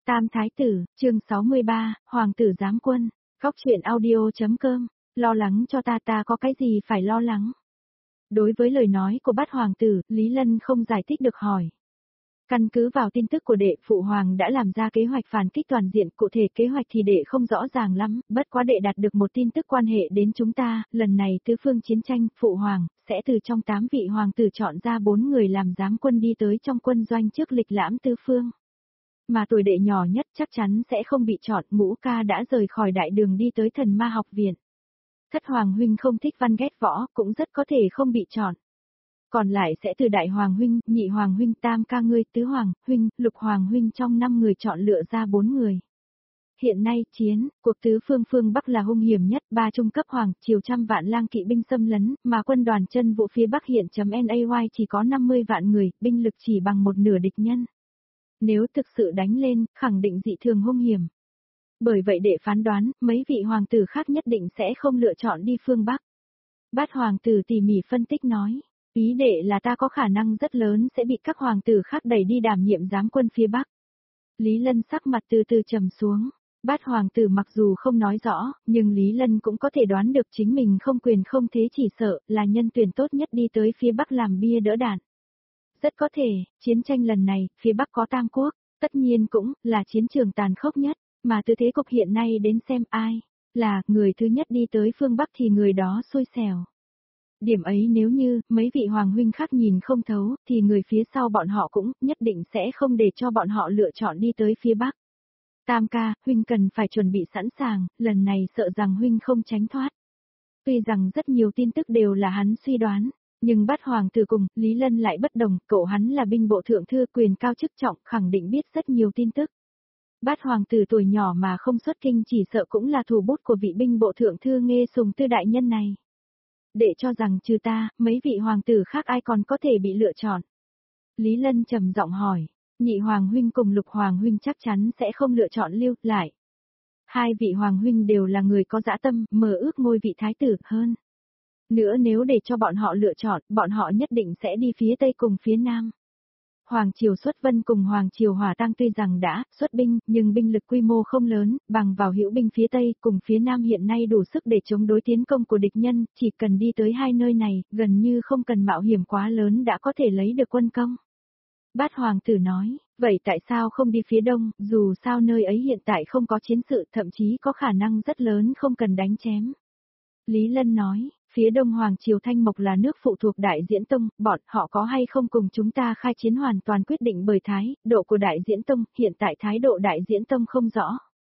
Tam Thái Tử, chương 63, Hoàng tử giám quân, góc truyện audio.com, lo lắng cho ta có cái gì phải lo lắng. Đối với lời nói của Bát Hoàng tử, Lý Lân không giải thích được hỏi. Căn cứ vào tin tức của đệ, Phụ Hoàng đã làm ra kế hoạch phản kích toàn diện, cụ thể kế hoạch thì đệ không rõ ràng lắm, bất quá đệ đạt được một tin tức quan hệ đến chúng ta, lần này tứ phương chiến tranh, Phụ Hoàng, sẽ từ trong 8 vị hoàng tử chọn ra 4 người làm giám quân đi tới trong quân doanh trước lịch lãm tứ phương. Mà tuổi đệ nhỏ nhất chắc chắn sẽ không bị chọn, Ngũ ca đã rời khỏi đại đường đi tới Thần Ma học viện. Thất Hoàng huynh không thích văn ghét võ, cũng rất có thể không bị chọn. Còn lại sẽ từ Đại Hoàng huynh, Nhị Hoàng huynh, Tam ca ngươi, Tứ Hoàng huynh, Lục Hoàng huynh trong 5 người chọn lựa ra 4 người. Hiện nay, cuộc tứ phương Bắc là hung hiểm nhất, 3 trung cấp hoàng, triều trăm vạn lang kỵ binh xâm lấn, mà quân đoàn chân vụ phía Bắc hiện .NAY chỉ có 50 vạn người, binh lực chỉ bằng một nửa địch nhân. Nếu thực sự đánh lên, khẳng định dị thường hung hiểm. Bởi vậy để phán đoán, mấy vị hoàng tử khác nhất định sẽ không lựa chọn đi phương Bắc. Bát Hoàng tử tỉ mỉ phân tích nói, ý đệ là ta có khả năng rất lớn sẽ bị các hoàng tử khác đẩy đi đảm nhiệm giám quân phía Bắc. Lý Lân sắc mặt từ từ trầm xuống. Bát Hoàng tử mặc dù không nói rõ, nhưng Lý Lân cũng có thể đoán được chính mình không quyền không thế, chỉ sợ là nhân tuyển tốt nhất đi tới phía Bắc làm bia đỡ đạn. Rất có thể, chiến tranh lần này, phía Bắc có Tam Quốc, tất nhiên cũng là chiến trường tàn khốc nhất, mà từ thế cục hiện nay đến xem ai là người thứ nhất đi tới phương Bắc thì người đó xui xẻo. Điểm ấy nếu như mấy vị hoàng huynh khác nhìn không thấu, thì người phía sau bọn họ cũng nhất định sẽ không để cho bọn họ lựa chọn đi tới phía Bắc. Tam ca, huynh cần phải chuẩn bị sẵn sàng, lần này sợ rằng huynh không tránh thoát. Tuy rằng rất nhiều tin tức đều là hắn suy đoán, nhưng Bát Hoàng tử cùng Lý Lân lại bất đồng, cậu hắn là binh bộ thượng thư, quyền cao chức trọng, khẳng định biết rất nhiều tin tức. Bát Hoàng tử tuổi nhỏ mà không xuất kinh chỉ sợ cũng là thủ bút của vị binh bộ thượng thư Nghê Sùng Tư đại nhân này. Để cho rằng trừ ta, mấy vị hoàng tử khác ai còn có thể bị lựa chọn. Lý Lân trầm giọng hỏi, Nhị Hoàng huynh cùng Lục Hoàng huynh chắc chắn sẽ không lựa chọn lưu lại. Hai vị hoàng huynh đều là người có dã tâm, mơ ước ngôi vị thái tử hơn. Nữa nếu để cho bọn họ lựa chọn, bọn họ nhất định sẽ đi phía Tây cùng phía Nam. Hoàng triều xuất vân cùng Hoàng triều hỏa tang tuy rằng đã xuất binh, nhưng binh lực quy mô không lớn, bằng vào hữu binh phía Tây cùng phía Nam hiện nay đủ sức để chống đối tiến công của địch nhân, chỉ cần đi tới hai nơi này, gần như không cần mạo hiểm quá lớn đã có thể lấy được quân công. Bát Hoàng tử nói, vậy tại sao không đi phía Đông, dù sao nơi ấy hiện tại không có chiến sự, thậm chí có khả năng rất lớn không cần đánh chém. Lý Lân nói, phía Đông Hoàng triều Thanh Mộc là nước phụ thuộc Đại Diễn Tông, bọn họ có hay không cùng chúng ta khai chiến hoàn toàn quyết định bởi thái độ của Đại Diễn Tông, hiện tại thái độ Đại Diễn Tông không rõ.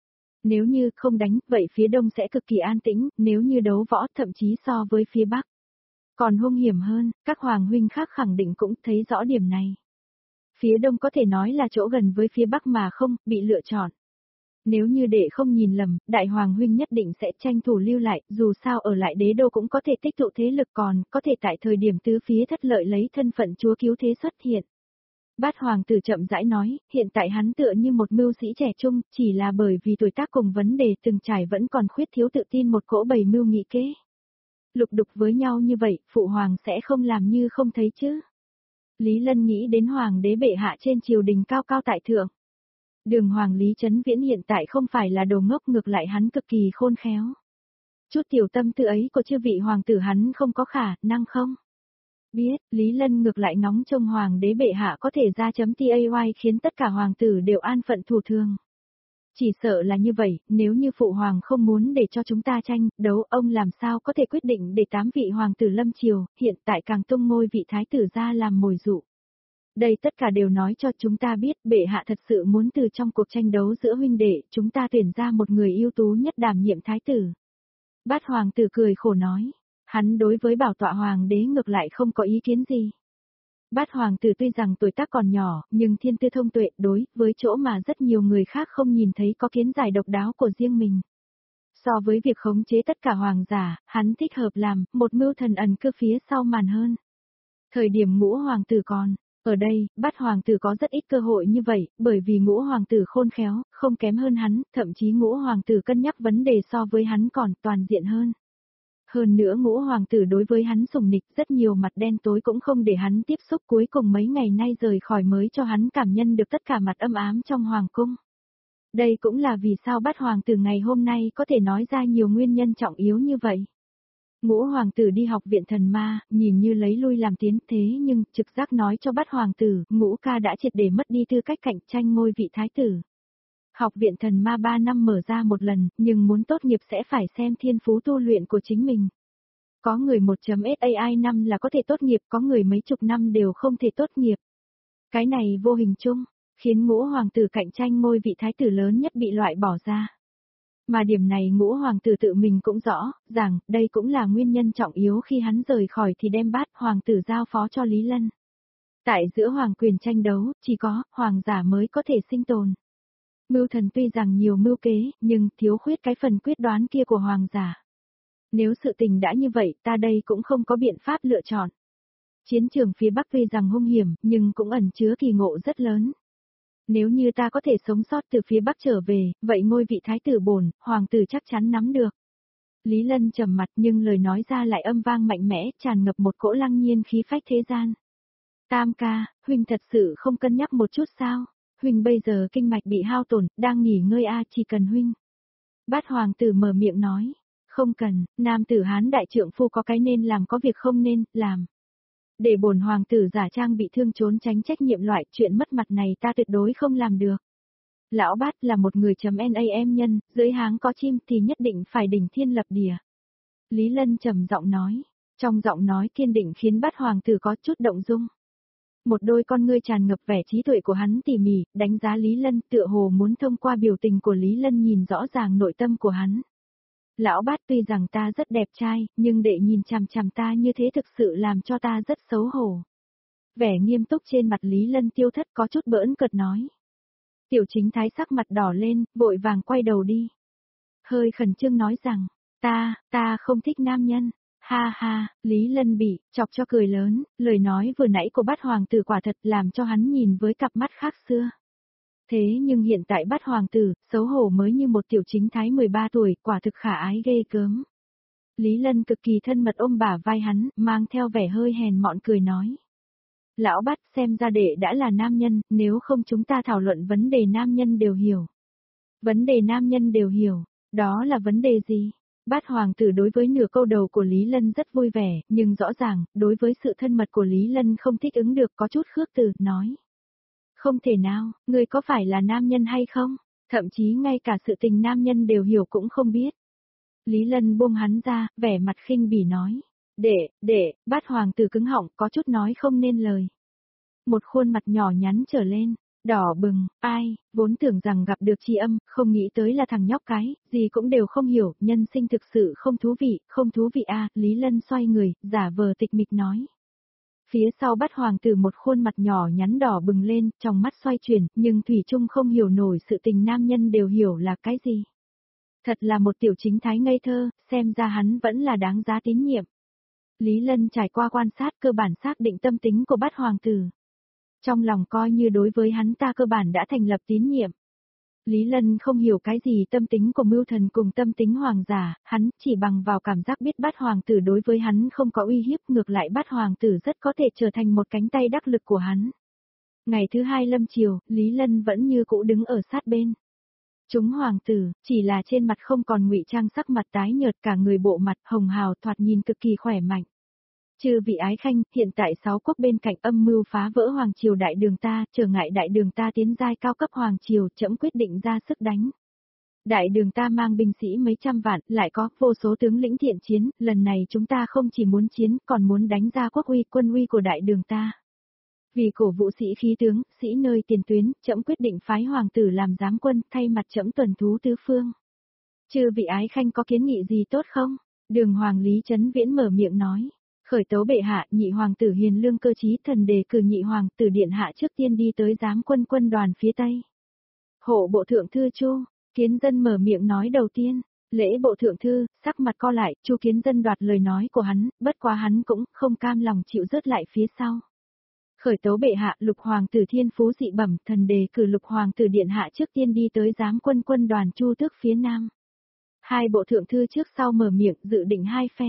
Nếu như không đánh, vậy phía Đông sẽ cực kỳ an tĩnh, nếu như đấu võ thậm chí so với phía Bắc. Còn hung hiểm hơn, các hoàng huynh khác khẳng định cũng thấy rõ điểm này. Phía Đông có thể nói là chỗ gần với phía Bắc mà không bị lựa chọn. Nếu như đệ không nhìn lầm, Đại Hoàng huynh nhất định sẽ tranh thủ lưu lại, dù sao ở lại đế đô cũng có thể tích tụ thế lực, còn có thể tại thời điểm tứ phía thất lợi lấy thân phận chúa cứu thế xuất hiện. Bát Hoàng tử chậm rãi nói, hiện tại hắn tựa như một mưu sĩ trẻ trung, chỉ là bởi vì tuổi tác cùng vấn đề từng trải vẫn còn khuyết thiếu tự tin một cỗ bầy mưu nghị kế. Lục đục với nhau như vậy, Phụ Hoàng sẽ không làm như không thấy chứ. Lý Lân nghĩ đến Hoàng đế bệ hạ trên triều đình cao cao tại thượng. Đường Hoàng Lý Trấn Viễn hiện tại không phải là đồ ngốc, ngược lại hắn cực kỳ khôn khéo. Chút tiểu tâm tư ấy của chư vị hoàng tử hắn không có khả năng không? Biết, Lý Lân ngược lại ngóng trông Hoàng đế bệ hạ có thể ra .tay khiến tất cả hoàng tử đều an phận thủ thường. Chỉ sợ là như vậy, nếu như Phụ Hoàng không muốn để cho chúng ta tranh đấu, ông làm sao có thể quyết định để 8 vị hoàng tử lâm triều, hiện tại càng tung ngôi vị thái tử ra làm mồi dụ. Đây tất cả đều nói cho chúng ta biết bệ hạ thật sự muốn từ trong cuộc tranh đấu giữa huynh đệ, chúng ta tuyển ra một người ưu tú nhất đảm nhiệm thái tử. Bát Hoàng tử cười khổ nói, hắn đối với bảo tọa hoàng đế ngược lại không có ý kiến gì. Bát Hoàng tử tuy rằng tuổi tác còn nhỏ, nhưng thiên tư thông tuệ, đối với chỗ mà rất nhiều người khác không nhìn thấy có kiến giải độc đáo của riêng mình. So với việc khống chế tất cả hoàng giả, hắn thích hợp làm một mưu thần ẩn cư phía sau màn hơn. Thời điểm Ngũ Hoàng tử còn ở đây, Bát Hoàng tử có rất ít cơ hội như vậy, bởi vì Ngũ Hoàng tử khôn khéo, không kém hơn hắn, thậm chí Ngũ Hoàng tử cân nhắc vấn đề so với hắn còn toàn diện hơn. Hơn nữa Ngũ Hoàng tử đối với hắn sủng nịch, rất nhiều mặt đen tối cũng không để hắn tiếp xúc, cuối cùng mấy ngày nay rời khỏi mới cho hắn cảm nhận được tất cả mặt âm ám trong Hoàng cung. Đây cũng là vì sao Bát hoàng tử ngày hôm nay có thể nói ra nhiều nguyên nhân trọng yếu như vậy. Ngũ hoàng tử đi học viện thần ma, nhìn như lấy lui làm tiến thế nhưng trực giác nói cho Bát hoàng tử, Ngũ ca đã triệt để mất đi tư cách cạnh tranh ngôi vị thái tử. Học viện thần ma 3 năm mở ra một lần, nhưng muốn tốt nghiệp sẽ phải xem thiên phú tu luyện của chính mình. Có người 1.SAI năm là có thể tốt nghiệp, có người mấy chục năm đều không thể tốt nghiệp. Cái này vô hình chung, khiến ngũ hoàng tử cạnh tranh ngôi vị thái tử lớn nhất bị loại bỏ ra. Mà điểm này ngũ hoàng tử tự mình cũng rõ, rằng đây cũng là nguyên nhân trọng yếu khi hắn rời khỏi thì đem Bát hoàng tử giao phó cho Lý Lân. Tại giữa hoàng quyền tranh đấu, chỉ có hoàng giả mới có thể sinh tồn. Mưu thần tuy rằng nhiều mưu kế, nhưng thiếu khuyết cái phần quyết đoán kia của hoàng giả. Nếu sự tình đã như vậy, ta đây cũng không có biện pháp lựa chọn. Chiến trường phía Bắc tuy rằng hung hiểm, nhưng cũng ẩn chứa kỳ ngộ rất lớn. Nếu như ta có thể sống sót từ phía Bắc trở về, vậy ngôi vị thái tử bổn, hoàng tử chắc chắn nắm được. Lý Lân trầm mặt nhưng lời nói ra lại âm vang mạnh mẽ, tràn ngập một cỗ lăng nhiên khí phách thế gian. Tam ca, huynh thật sự không cân nhắc một chút sao? Huynh bây giờ kinh mạch bị hao tổn, đang nghỉ ngơi chỉ cần huynh. Bát hoàng tử mở miệng nói, không cần, nam tử Hán đại trượng phu có cái nên làm có việc không nên làm. Để bổn hoàng tử giả trang bị thương trốn tránh trách nhiệm loại chuyện mất mặt này ta tuyệt đối không làm được. Lão Bát là một người .nam nhân, dưới háng có chim thì nhất định phải đỉnh thiên lập địa. Lý Lân trầm giọng nói, trong giọng nói kiên định khiến Bát hoàng tử có chút động dung. Một đôi con ngươi tràn ngập vẻ trí tuệ của hắn tỉ mỉ, đánh giá Lý Lân tựa hồ muốn thông qua biểu tình của Lý Lân nhìn rõ ràng nội tâm của hắn. Lão Bát tuy rằng ta rất đẹp trai, nhưng để nhìn chằm chằm ta như thế thực sự làm cho ta rất xấu hổ. Vẻ nghiêm túc trên mặt Lý Lân tiêu thất có chút bỡn cợt nói. Tiểu Chính Thái sắc mặt đỏ lên, vội vàng quay đầu đi. Hơi khẩn trương nói rằng, ta không thích nam nhân. Ha ha, Lý Lân bị chọc cho cười lớn, lời nói vừa nãy của Bát hoàng tử quả thật làm cho hắn nhìn với cặp mắt khác xưa. Thế nhưng hiện tại Bát hoàng tử, xấu hổ mới như một tiểu chính thái 13 tuổi, quả thực khả ái ghê gớm. Lý Lân cực kỳ thân mật ôm bả vai hắn, mang theo vẻ hơi hèn mọn cười nói. Lão Bát xem ra đệ đã là nam nhân, nếu không chúng ta thảo luận vấn đề nam nhân đều hiểu. Vấn đề nam nhân đều hiểu, đó là vấn đề gì? Bát hoàng tử đối với nửa câu đầu của Lý Lân rất vui vẻ, nhưng rõ ràng, đối với sự thân mật của Lý Lân không thích ứng được có chút khước từ, nói. Không thể nào, ngươi có phải là nam nhân hay không? Thậm chí ngay cả sự tình nam nhân đều hiểu cũng không biết. Lý Lân buông hắn ra, vẻ mặt khinh bỉ nói. Bát hoàng tử cứng họng có chút nói không nên lời. Một khuôn mặt nhỏ nhắn trở lên, đỏ bừng, vốn tưởng rằng gặp được tri âm, không nghĩ tới là thằng nhóc cái, gì cũng đều không hiểu, nhân sinh thực sự không thú vị Lý Lân xoay người, giả vờ tịch mịch nói. Phía sau Bát hoàng tử một khuôn mặt nhỏ nhắn đỏ bừng lên, trong mắt xoay chuyển, nhưng thủy chung không hiểu nổi sự tình nam nhân đều hiểu là cái gì. Thật là một tiểu chính thái ngây thơ, xem ra hắn vẫn là đáng giá tín nhiệm. Lý Lân trải qua quan sát cơ bản xác định tâm tính của Bát hoàng tử. Trong lòng coi như đối với hắn ta cơ bản đã thành lập tín nhiệm. Lý Lân không hiểu cái gì tâm tính của mưu thần cùng tâm tính hoàng giả, hắn chỉ bằng vào cảm giác biết Bát hoàng tử đối với hắn không có uy hiếp, ngược lại Bát hoàng tử rất có thể trở thành một cánh tay đắc lực của hắn. Ngày thứ hai lâm chiều, Lý Lân vẫn như cũ đứng ở sát bên. Chúng hoàng tử, chỉ là trên mặt không còn ngụy trang sắc mặt tái nhợt, cả người bộ mặt hồng hào thoạt nhìn cực kỳ khỏe mạnh. Chư vị ái khanh, hiện tại 6 quốc bên cạnh âm mưu phá vỡ hoàng triều đại đường ta, trở ngại đại đường ta tiến giai cao cấp hoàng triều, trẫm quyết định ra sức đánh. Đại đường ta mang binh sĩ mấy trăm vạn, lại có vô số tướng lĩnh thiện chiến, lần này chúng ta không chỉ muốn chiến, còn muốn đánh ra quốc uy quân uy của đại đường ta. Vì cổ vũ sĩ khí tướng, sĩ nơi tiền tuyến, trẫm quyết định phái hoàng tử làm giám quân, thay mặt trẫm tuần thú tứ phương. Chư vị ái khanh có kiến nghị gì tốt không? Đường hoàng Lý Chấn Viễn mở miệng nói. Khởi tấu bệ hạ, nhị hoàng tử hiền lương cơ trí, thần đề cử nhị hoàng tử điện hạ trước tiên đi tới giám quân quân đoàn phía Tây. Hộ bộ thượng thư Chu, Kiến Dân mở miệng nói đầu tiên. Lễ bộ thượng thư, sắc mặt co lại, Chu Kiến Dân đoạt lời nói của hắn, bất quá hắn cũng không cam lòng chịu rớt lại phía sau. Khởi tấu bệ hạ, lục hoàng tử thiên phú dị bẩm, thần đề cử lục hoàng tử điện hạ trước tiên đi tới giám quân quân đoàn Chu Tước phía Nam. Hai bộ thượng thư trước sau mở miệng dự định hai phe.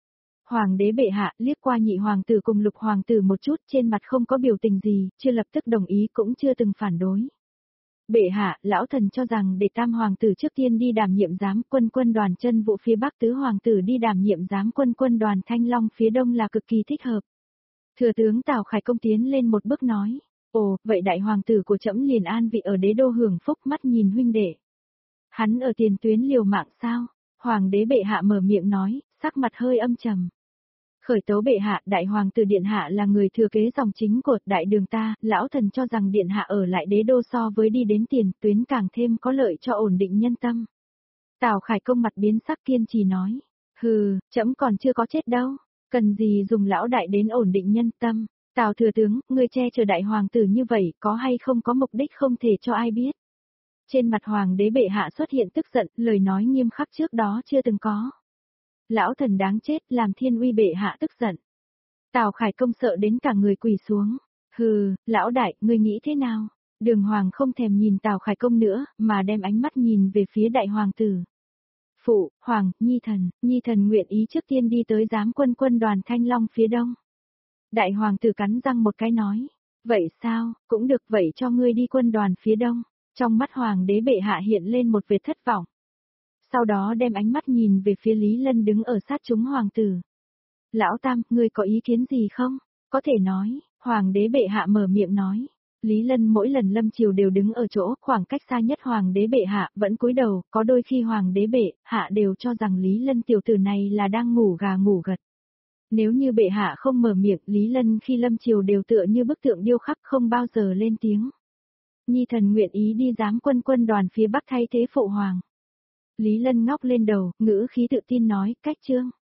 Hoàng đế bệ hạ liếc qua nhị hoàng tử cùng lục hoàng tử một chút, trên mặt không có biểu tình gì, chưa lập tức đồng ý cũng chưa từng phản đối. Bệ hạ, lão thần cho rằng để tam hoàng tử trước tiên đi đảm nhiệm giám quân quân đoàn chân vụ phía bắc, tứ hoàng tử đi đảm nhiệm giám quân quân đoàn Thanh Long phía đông là cực kỳ thích hợp. Thừa tướng Tào Khải Công tiến lên một bước nói, ồ, vậy đại hoàng tử của trẫm liền an vị ở đế đô hưởng phúc, mắt nhìn huynh đệ. Hắn ở tiền tuyến liều mạng sao? Hoàng đế bệ hạ mở miệng nói, sắc mặt hơi âm trầm. Khởi tấu bệ hạ, đại hoàng tử điện hạ là người thừa kế dòng chính của đại đường ta, lão thần cho rằng điện hạ ở lại đế đô so với đi đến tiền tuyến càng thêm có lợi cho ổn định nhân tâm. Tào Khải Công mặt biến sắc kiên trì nói, hừ, trẫm còn chưa có chết đâu, cần gì dùng lão đại đến ổn định nhân tâm. Tào thừa tướng, ngươi che chở đại hoàng tử như vậy, có hay không có mục đích không thể cho ai biết. Trên mặt hoàng đế bệ hạ xuất hiện tức giận, lời nói nghiêm khắc trước đó chưa từng có. Lão thần đáng chết, làm thiên uy bệ hạ tức giận. Tào Khải Công sợ đến cả người quỳ xuống. Hừ, lão đại, ngươi nghĩ thế nào? Đường hoàng không thèm nhìn Tào Khải Công nữa, mà đem ánh mắt nhìn về phía đại hoàng tử. Phụ, hoàng, nhi thần nguyện ý trước tiên đi tới giám quân quân đoàn Thanh Long phía đông. Đại hoàng tử cắn răng một cái nói. Vậy sao, cũng được, vậy cho ngươi đi quân đoàn phía đông. Trong mắt hoàng đế bệ hạ hiện lên một vệt thất vọng. Sau đó đem ánh mắt nhìn về phía Lý Lân đứng ở sát chúng hoàng tử. Lão Tam, ngươi có ý kiến gì không? Có thể nói, hoàng đế bệ hạ mở miệng nói. Lý Lân mỗi lần lâm triều đều đứng ở chỗ khoảng cách xa nhất hoàng đế bệ hạ vẫn cúi đầu, có đôi khi hoàng đế bệ hạ đều cho rằng Lý Lân tiểu tử này là đang ngủ gà ngủ gật. Nếu như bệ hạ không mở miệng, Lý Lân khi lâm triều đều tựa như bức tượng điêu khắc không bao giờ lên tiếng. Nhi thần nguyện ý đi giám quân quân đoàn phía bắc thay thế phụ hoàng. Lý Lân ngóc lên đầu, ngữ khí tự tin nói, cách chương.